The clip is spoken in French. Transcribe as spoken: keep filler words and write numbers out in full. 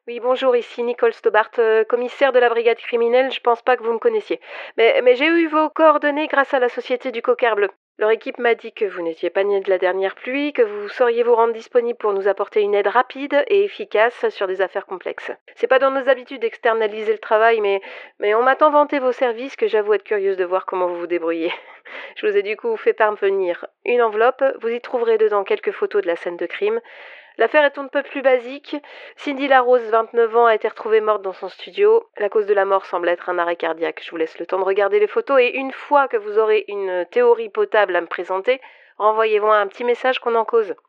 Oui, bonjour, ici Nicole Stobart, euh, commissaire de la brigade criminelle. Je pense pas que vous me connaissiez. Mais, mais j'ai eu vos coordonnées grâce à la société du Coquard Bleu. Leur équipe m'a dit que vous n'étiez pas né de la dernière pluie, que vous sauriez vous rendre disponible pour nous apporter une aide rapide et efficace sur des affaires complexes. C'est pas dans nos habitudes d'externaliser le travail, mais, mais on m'a tant vanté vos services que j'avoue être curieuse de voir comment vous vous débrouillez. Je vous ai du coup fait parvenir une enveloppe, vous y trouverez dedans quelques photos de la scène de crime. L'affaire est un peu plus basique. Cindy Larose, vingt-neuf ans, a été retrouvée morte dans son studio. La cause de la mort semble être un arrêt cardiaque. Je vous laisse le temps de regarder les photos et une fois que vous aurez une théorie potable à me présenter, renvoyez-moi un petit message qu'on en cause.